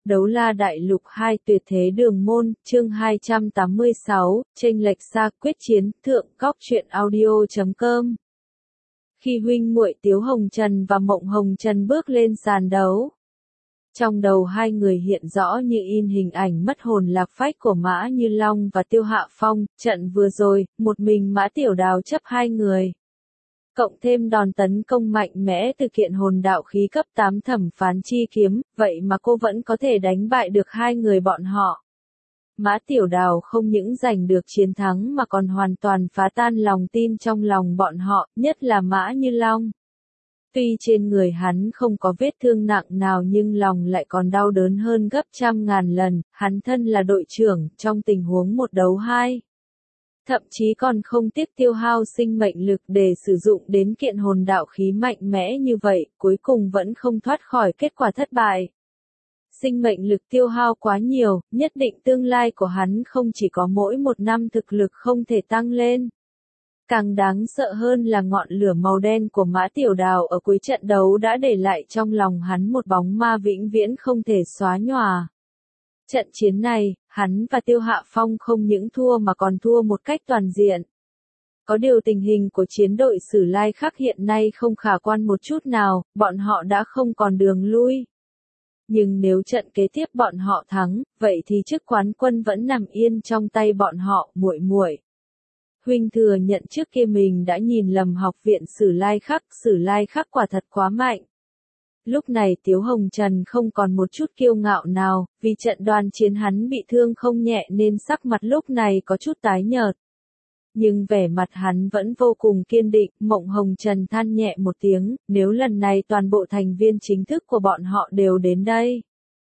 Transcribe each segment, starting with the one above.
Đấu La Đại Lục 2 Tuyệt Thế Đường Môn, chương 286, chênh lệch xa, quyết chiến, thượng cóc truyện audio.com. Khi huynh muội Tiếu Hồng Trần và Mộng Hồng Trần bước lên sàn đấu, trong đầu hai người hiện rõ như in hình ảnh mất hồn lạc phách của Mã Như Long và Tiêu Hạ Phong. Trận vừa rồi, một mình Mã Tiểu Đào chấp hai người, cộng thêm đòn tấn công mạnh mẽ từ kiện hồn đạo khí cấp 8 Thẩm Phán Chi Kiếm, vậy mà cô vẫn có thể đánh bại được hai người bọn họ. Mã Tiểu Đào không những giành được chiến thắng mà còn hoàn toàn phá tan lòng tin trong lòng bọn họ, nhất là Mã Như Long. Tuy trên người hắn không có vết thương nặng nào nhưng lòng lại còn đau đớn hơn gấp trăm ngàn lần, hắn thân là đội trưởng trong tình huống 1 đấu 2. Thậm chí còn không tiếc tiêu hao sinh mệnh lực để sử dụng đến kiện hồn đạo khí mạnh mẽ như vậy, cuối cùng vẫn không thoát khỏi kết quả thất bại. Sinh mệnh lực tiêu hao quá nhiều, nhất định tương lai của hắn không chỉ có mỗi 1 năm thực lực không thể tăng lên. Càng đáng sợ hơn là ngọn lửa màu đen của Mã Tiểu Đào ở cuối trận đấu đã để lại trong lòng hắn một bóng ma vĩnh viễn không thể xóa nhòa. Trận chiến này, hắn và Tiêu Hạ Phong không những thua mà còn thua một cách toàn diện. Có điều tình hình của chiến đội Sử Lai Khắc hiện nay không khả quan một chút nào, bọn họ đã không còn đường lui. Nhưng nếu trận kế tiếp bọn họ thắng, vậy thì chức quán quân vẫn nằm yên trong tay bọn họ. Muội muội, huynh thừa nhận trước kia mình đã nhìn lầm học viện Sử Lai Khắc quả thật quá mạnh. Lúc này Tiếu Hồng Trần không còn một chút kiêu ngạo nào, vì trận đoàn chiến hắn bị thương không nhẹ nên sắc mặt lúc này có chút tái nhợt. Nhưng vẻ mặt hắn vẫn vô cùng kiên định. Mộng Hồng Trần than nhẹ một tiếng, nếu lần này toàn bộ thành viên chính thức của bọn họ đều đến đây,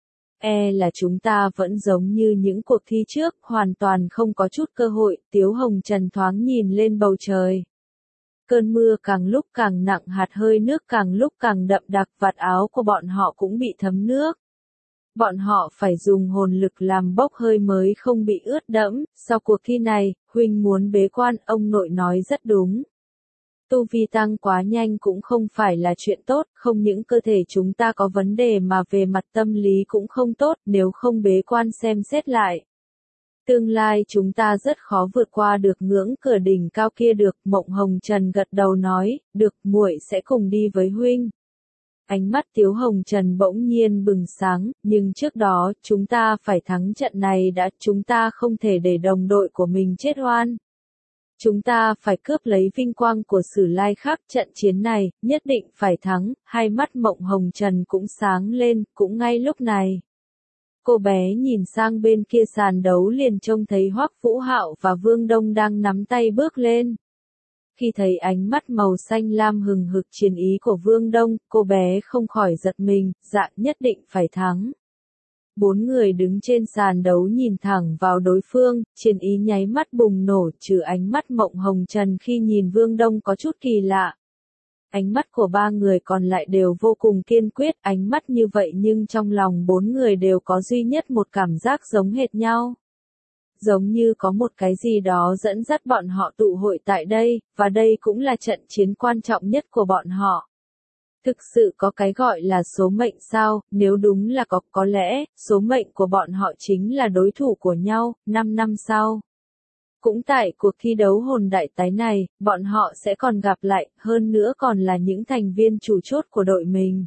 là chúng ta vẫn giống như những cuộc thi trước, hoàn toàn không có chút cơ hội. Tiếu Hồng Trần thoáng nhìn lên bầu trời. Cơn mưa càng lúc càng nặng, hạt hơi nước càng lúc càng đậm đặc, vạt áo của bọn họ cũng bị thấm nước. Bọn họ phải dùng hồn lực làm bốc hơi mới không bị ướt đẫm. Sau cuộc thi này, huynh muốn bế quan, ông nội nói rất đúng. Tu vi tăng quá nhanh cũng không phải là chuyện tốt, không những cơ thể chúng ta có vấn đề mà về mặt tâm lý cũng không tốt, nếu không bế quan xem xét lại. Tương lai chúng ta rất khó vượt qua được ngưỡng cửa đỉnh cao kia được. Mộng Hồng Trần gật đầu nói, được, muội sẽ cùng đi với huynh. Ánh mắt Tiếu Hồng Trần bỗng nhiên bừng sáng, nhưng trước đó, chúng ta phải thắng trận này đã, chúng ta không thể để đồng đội của mình chết oan. Chúng ta phải cướp lấy vinh quang của Sử Lai Khắc, trận chiến này, nhất định phải thắng. Hai mắt Mộng Hồng Trần cũng sáng lên, cũng ngay lúc này. Cô bé nhìn sang bên kia sàn đấu liền trông thấy Hoắc Vũ Hạo và Vương Đông đang nắm tay bước lên. Khi thấy ánh mắt màu xanh lam hừng hực chiến ý của Vương Đông, cô bé không khỏi giật mình, dạ nhất định phải thắng. 4 người đứng trên sàn đấu nhìn thẳng vào đối phương, chiến ý nháy mắt bùng nổ, trừ ánh mắt Mộng Hồng Trần khi nhìn Vương Đông có chút kỳ lạ. Ánh mắt của 3 người còn lại đều vô cùng kiên quyết, ánh mắt như vậy nhưng trong lòng 4 người đều có duy nhất một cảm giác giống hệt nhau. Giống như có một cái gì đó dẫn dắt bọn họ tụ hội tại đây, và đây cũng là trận chiến quan trọng nhất của bọn họ. Thực sự có cái gọi là số mệnh sao? Nếu đúng là có lẽ, số mệnh của bọn họ chính là đối thủ của nhau. 5 năm sau, cũng tại cuộc thi đấu hồn đại tái này, bọn họ sẽ còn gặp lại, hơn nữa còn là những thành viên chủ chốt của đội mình.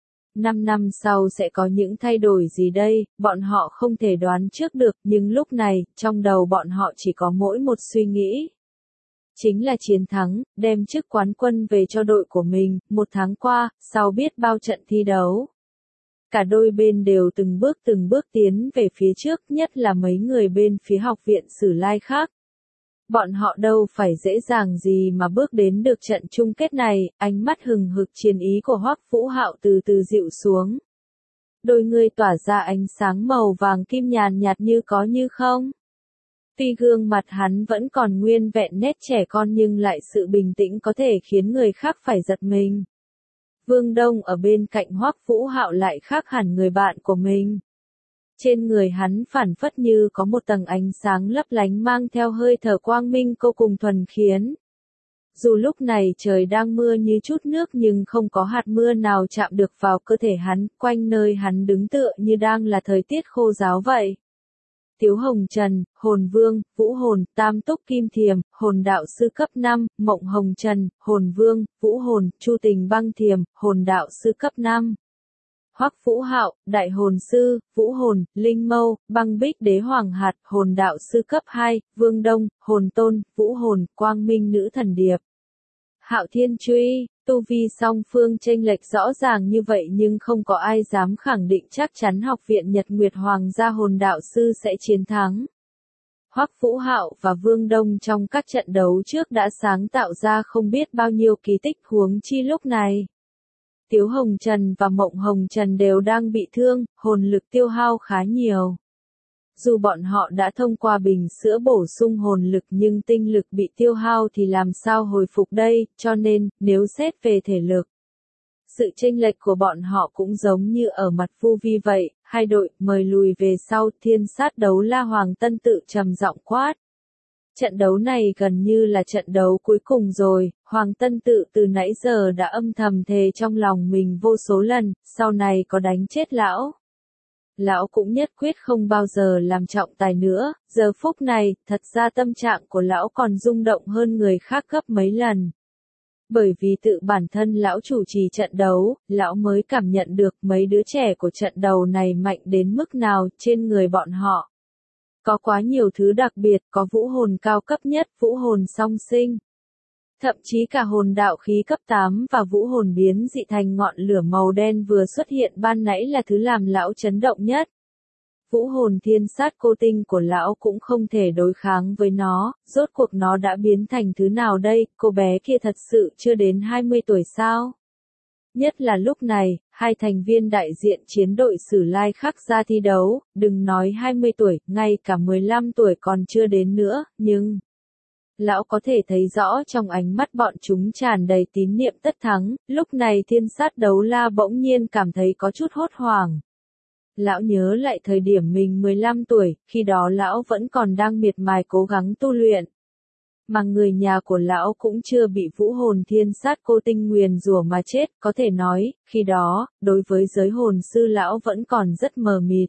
5 năm sau sẽ có những thay đổi gì đây, bọn họ không thể đoán trước được, nhưng lúc này, trong đầu bọn họ chỉ có mỗi một suy nghĩ. Chính là chiến thắng, đem chức quán quân về cho đội của mình. 1 tháng qua, sau biết bao trận thi đấu, cả đôi bên đều từng bước tiến về phía trước, nhất là mấy người bên phía học viện Sử Lai Khắc. Bọn họ đâu phải dễ dàng gì mà bước đến được trận chung kết này. Ánh mắt hừng hực chiến ý của Hoắc Vũ Hạo từ từ dịu xuống. Đôi người tỏa ra ánh sáng màu vàng kim nhàn nhạt như có như không. Tuy gương mặt hắn vẫn còn nguyên vẹn nét trẻ con nhưng lại sự bình tĩnh có thể khiến người khác phải giật mình. Vương Đông ở bên cạnh Hoắc Vũ Hạo lại khác hẳn người bạn của mình. Trên người hắn phảng phất như có một tầng ánh sáng lấp lánh mang theo hơi thở quang minh vô cùng thuần khiết. Dù lúc này trời đang mưa như chút nước nhưng không có hạt mưa nào chạm được vào cơ thể hắn, quanh nơi hắn đứng tựa như đang là thời tiết khô ráo vậy. Tiếu Hồng Trần, Hồn Vương, Vũ Hồn, Tam Túc Kim Thiềm, Hồn Đạo Sư cấp 5, Mộng Hồng Trần, Hồn Vương, Vũ Hồn, Chu Tình Băng Thiềm, Hồn Đạo Sư cấp 5. Hoắc Vũ Hạo, Đại Hồn Sư, Vũ Hồn, Linh Mâu, Băng Bích Đế Hoàng Hạt, Hồn Đạo Sư cấp 2, Vương Đông, Hồn Tôn, Vũ Hồn, Quang Minh Nữ Thần Điệp. Hạo Thiên Truy, tu vi song phương chênh lệch rõ ràng như vậy nhưng không có ai dám khẳng định chắc chắn Học viện Nhật Nguyệt Hoàng gia Hồn Đạo Sư sẽ chiến thắng. Hoắc Vũ Hạo và Vương Đông trong các trận đấu trước đã sáng tạo ra không biết bao nhiêu kỳ tích, huống chi lúc này. Tiếu Hồng Trần và Mộng Hồng Trần đều đang bị thương, hồn lực tiêu hao khá nhiều. Dù bọn họ đã thông qua bình sữa bổ sung hồn lực nhưng tinh lực bị tiêu hao thì làm sao hồi phục đây, cho nên, nếu xét về thể lực. Sự chênh lệch của bọn họ cũng giống như ở mặt Vu Vi vậy, hai đội mời lùi về sau, Thiên Sát Đấu La Hoàng Tân tự trầm giọng quát. Trận đấu này gần như là trận đấu cuối cùng rồi, Hoàng Tân tự từ nãy giờ đã âm thầm thề trong lòng mình vô số lần, sau này có đánh chết lão. Lão cũng nhất quyết không bao giờ làm trọng tài nữa, giờ phút này, thật ra tâm trạng của lão còn rung động hơn người khác gấp mấy lần. Bởi vì tự bản thân lão chủ trì trận đấu, lão mới cảm nhận được mấy đứa trẻ của trận đấu này mạnh đến mức nào trên người bọn họ. Có quá nhiều thứ đặc biệt, có vũ hồn cao cấp nhất, vũ hồn song sinh. Thậm chí cả hồn đạo khí cấp 8 và vũ hồn biến dị thành ngọn lửa màu đen vừa xuất hiện ban nãy là thứ làm lão chấn động nhất. Vũ hồn thiên sát cô tinh của lão cũng không thể đối kháng với nó, rốt cuộc nó đã biến thành thứ nào đây, cô bé kia thật sự chưa đến 20 tuổi sao? Nhất là lúc này, hai thành viên đại diện chiến đội Sử Lai Khắc ra thi đấu, đừng nói 20 tuổi, ngay cả 15 tuổi còn chưa đến nữa, nhưng... Lão có thể thấy rõ trong ánh mắt bọn chúng tràn đầy tín niệm tất thắng, lúc này Thiên Sát Đấu La bỗng nhiên cảm thấy có chút hốt hoảng. Lão nhớ lại thời điểm mình 15 tuổi, khi đó lão vẫn còn đang miệt mài cố gắng tu luyện. Mà người nhà của lão cũng chưa bị vũ hồn thiên sát cô tinh nguyền rủa mà chết, có thể nói, khi đó, đối với giới hồn sư lão vẫn còn rất mờ mịt.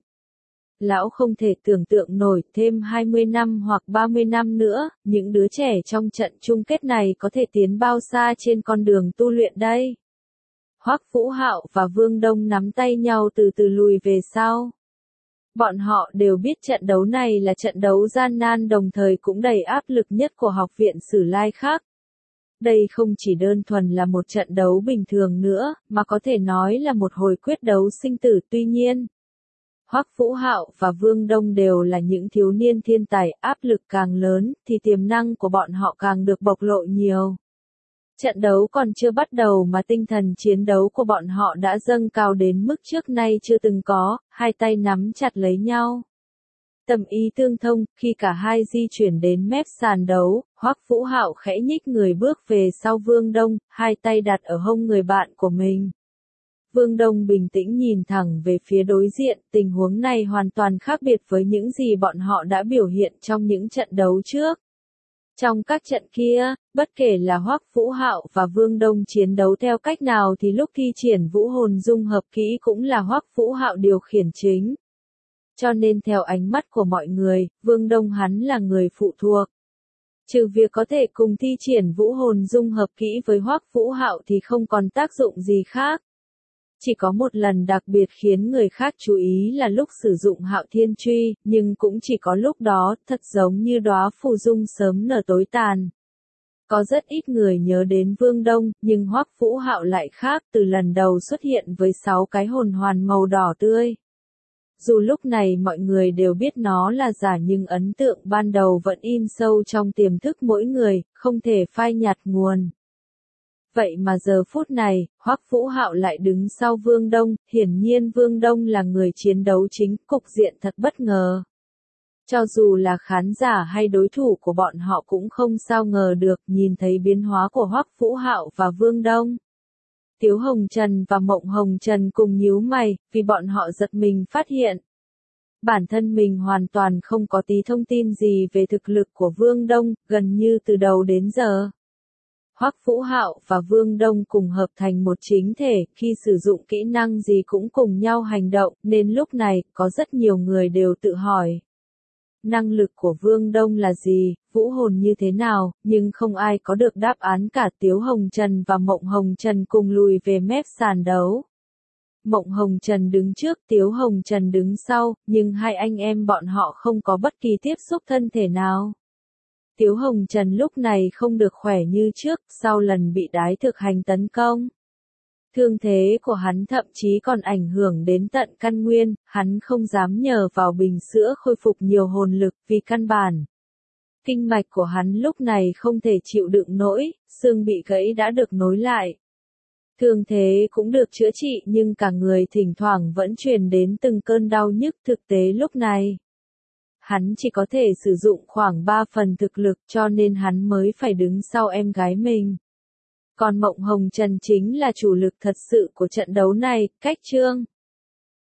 Lão không thể tưởng tượng nổi thêm 20 năm hoặc 30 năm nữa, những đứa trẻ trong trận chung kết này có thể tiến bao xa trên con đường tu luyện đây. Hoắc Vũ Hạo và Vương Đông nắm tay nhau từ từ lùi về sau. Bọn họ đều biết trận đấu này là trận đấu gian nan đồng thời cũng đầy áp lực nhất của Học viện Sử Lai Khắc. Đây không chỉ đơn thuần là một trận đấu bình thường nữa, mà có thể nói là một hồi quyết đấu sinh tử. Tuy nhiên, Hoắc Vũ Hạo và Vương Đông đều là những thiếu niên thiên tài, áp lực càng lớn, thì tiềm năng của bọn họ càng được bộc lộ nhiều. Trận đấu còn chưa bắt đầu mà tinh thần chiến đấu của bọn họ đã dâng cao đến mức trước nay chưa từng có, hai tay nắm chặt lấy nhau. Tâm ý tương thông, khi cả hai di chuyển đến mép sàn đấu, Hoắc Vũ Hạo khẽ nhích người bước về sau Vương Đông, hai tay đặt ở hông người bạn của mình. Vương Đông bình tĩnh nhìn thẳng về phía đối diện, tình huống này hoàn toàn khác biệt với những gì bọn họ đã biểu hiện trong những trận đấu trước. Trong các trận kia, bất kể là Hoắc Vũ Hạo và Vương Đông chiến đấu theo cách nào thì lúc thi triển vũ hồn dung hợp kỹ cũng là Hoắc Vũ Hạo điều khiển chính. Cho nên theo ánh mắt của mọi người, Vương Đông hắn là người phụ thuộc. Trừ việc có thể cùng thi triển vũ hồn dung hợp kỹ với Hoắc Vũ Hạo thì không còn tác dụng gì khác. Chỉ có một lần đặc biệt khiến người khác chú ý là lúc sử dụng Hạo Thiên Truy, nhưng cũng chỉ có lúc đó, thật giống như đóa phù dung sớm nở tối tàn. Có rất ít người nhớ đến Vương Đông, nhưng Hoắc Vũ Hạo lại khác, từ lần đầu xuất hiện với 6 cái hồn hoàn màu đỏ tươi. Dù lúc này mọi người đều biết nó là giả nhưng ấn tượng ban đầu vẫn in sâu trong tiềm thức mỗi người, không thể phai nhạt nguồn. Vậy mà giờ phút này, Hoắc Vũ Hạo lại đứng sau Vương Đông, hiển nhiên Vương Đông là người chiến đấu chính, cục diện thật bất ngờ. Cho dù là khán giả hay đối thủ của bọn họ cũng không sao ngờ được nhìn thấy biến hóa của Hoắc Vũ Hạo và Vương Đông. Tiếu Hồng Trần và Mộng Hồng Trần cùng nhíu mày, vì bọn họ giật mình phát hiện. Bản thân mình hoàn toàn không có tí thông tin gì về thực lực của Vương Đông, gần như từ đầu đến giờ. Hoắc Vũ Hạo và Vương Đông cùng hợp thành một chính thể, khi sử dụng kỹ năng gì cũng cùng nhau hành động, nên lúc này, có rất nhiều người đều tự hỏi. Năng lực của Vương Đông là gì, vũ hồn như thế nào, nhưng không ai có được đáp án cả. Tiếu Hồng Trần và Mộng Hồng Trần cùng lùi về mép sàn đấu. Mộng Hồng Trần đứng trước, Tiếu Hồng Trần đứng sau, nhưng hai anh em bọn họ không có bất kỳ tiếp xúc thân thể nào. Tiếu Hồng Trần lúc này không được khỏe như trước, sau lần bị đái thực hành tấn công. Thương thế của hắn thậm chí còn ảnh hưởng đến tận căn nguyên, hắn không dám nhờ vào bình sữa khôi phục nhiều hồn lực vì căn bản. Kinh mạch của hắn lúc này không thể chịu đựng nổi, xương bị gãy đã được nối lại. Thương thế cũng được chữa trị nhưng cả người thỉnh thoảng vẫn truyền đến từng cơn đau nhức. Thực tế lúc này, hắn chỉ có thể sử dụng khoảng 3 phần thực lực cho nên hắn mới phải đứng sau em gái mình. Còn Mộng Hồng Trần chính là chủ lực thật sự của trận đấu này. Cách chương